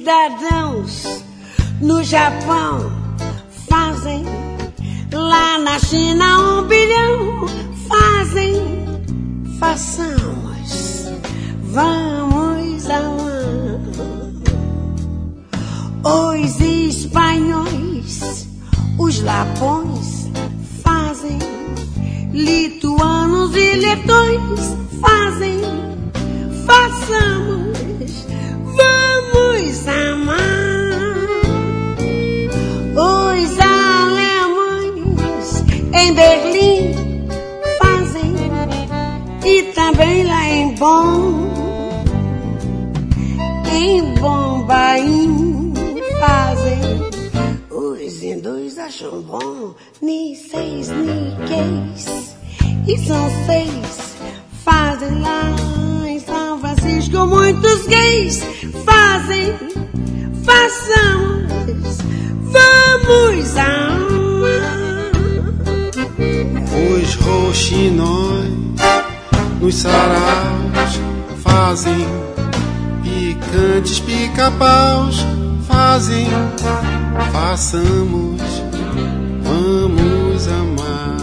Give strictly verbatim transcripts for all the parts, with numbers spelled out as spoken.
cidadãos no Japão fazem, lá na China um bilhão fazem. Façamos, vamos amar. Os espanhóis, os lapões fazem, lituanos e letões fazem. Façamos, vamos amar. Os alemães em Berlim fazem, e também lá em Bonn, em Bombaim fazem. Os hindus acham bom ni seis, ni queis, e são seis. Fazem lá em São Francisco muitos gays fazem. Façamos, vamos amar. Os roxinóis nos saraus fazem, picantes pica-paus fazem. Façamos, vamos amar.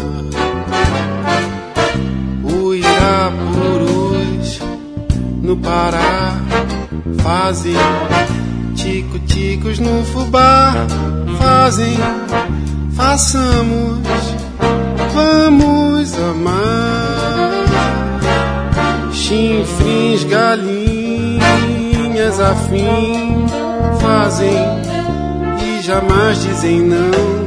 O Irapurus no Pará fazem, tico-ticos no fubá fazem. Façamos, vamos amar. Chinfrins, galinhas afim fazem, e jamais dizem não.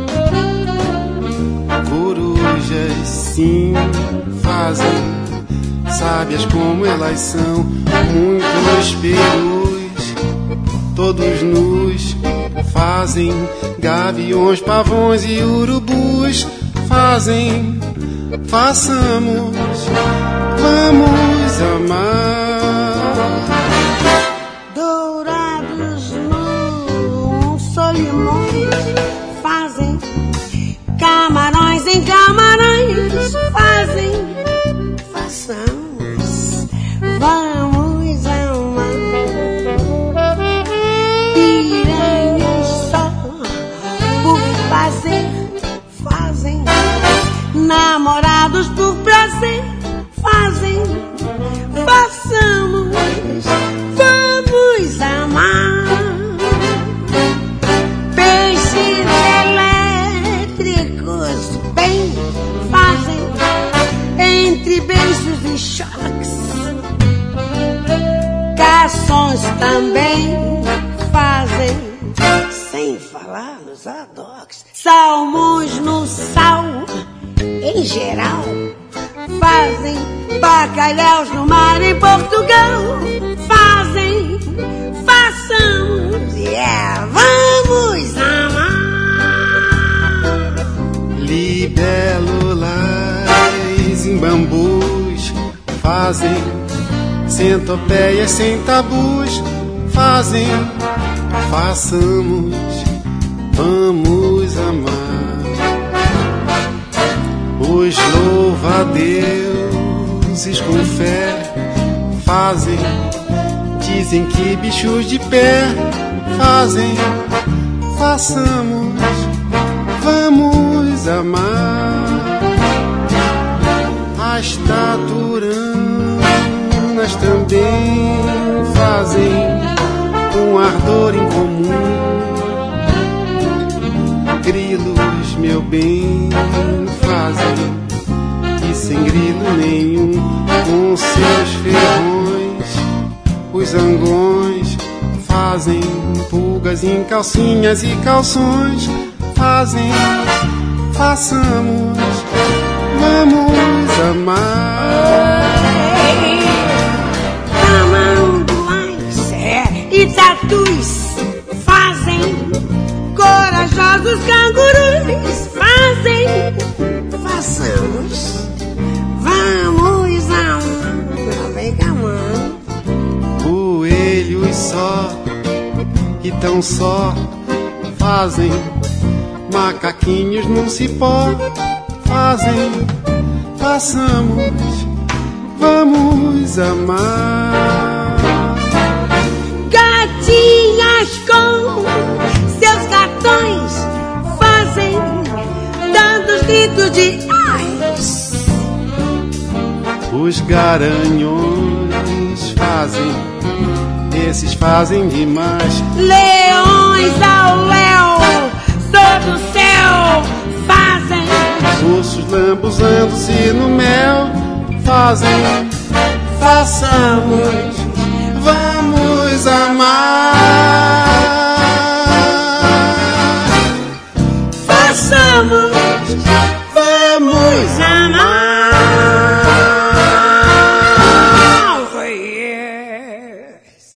Corujas sim fazem, sábias como elas são. Muitos perus, todos nus fazem. Gaviões, pavões e urubus fazem. Façamos, vamos amar. Dourados no Solimões fazem, camarões em Camarões fazem. Façamos, vamos amar. Piranhas só por fazer fazem, namorados por prazer fazem. Façamos, vamos amar. Peixes elétricos bem fazem, entre beijos e choques. Cações também fazem, sem falar nos adoques. Salmões no sal, em geral, fazem. Bacalhaus no mar em Portugal fazem. Façamos, yeah, vamos amar. Libélulas em bambus fazem, centopeias sem tabus fazem. Façamos, vamos amar. Os louva-deuses com fé fazem, dizem que bichos de pé fazem. Façamos, vamos amar. As taturanas também fazem, um ardor em comum. Grilos, meu bem, fazem, e sem grilo nenhum, com seus ferrões. Os zangões fazem, pulgas em calcinhas e calções fazem. Façamos, vamos amar. Tamanduás, é, e tatus fazem, corajosos cangurus fazem. Façamos, vamos amar. Vem cá, mano. Coelhos só, e tão só fazem, macaquinhos num cipó fazem. Façamos, vamos amar. Gatinha mas com seus cartões fazem tantos gritos de ai. Os garanhões fazem, esses fazem demais. Leões ao léu, todo o céu fazem. Ursos lambuzando-se no mel fazem. Façamos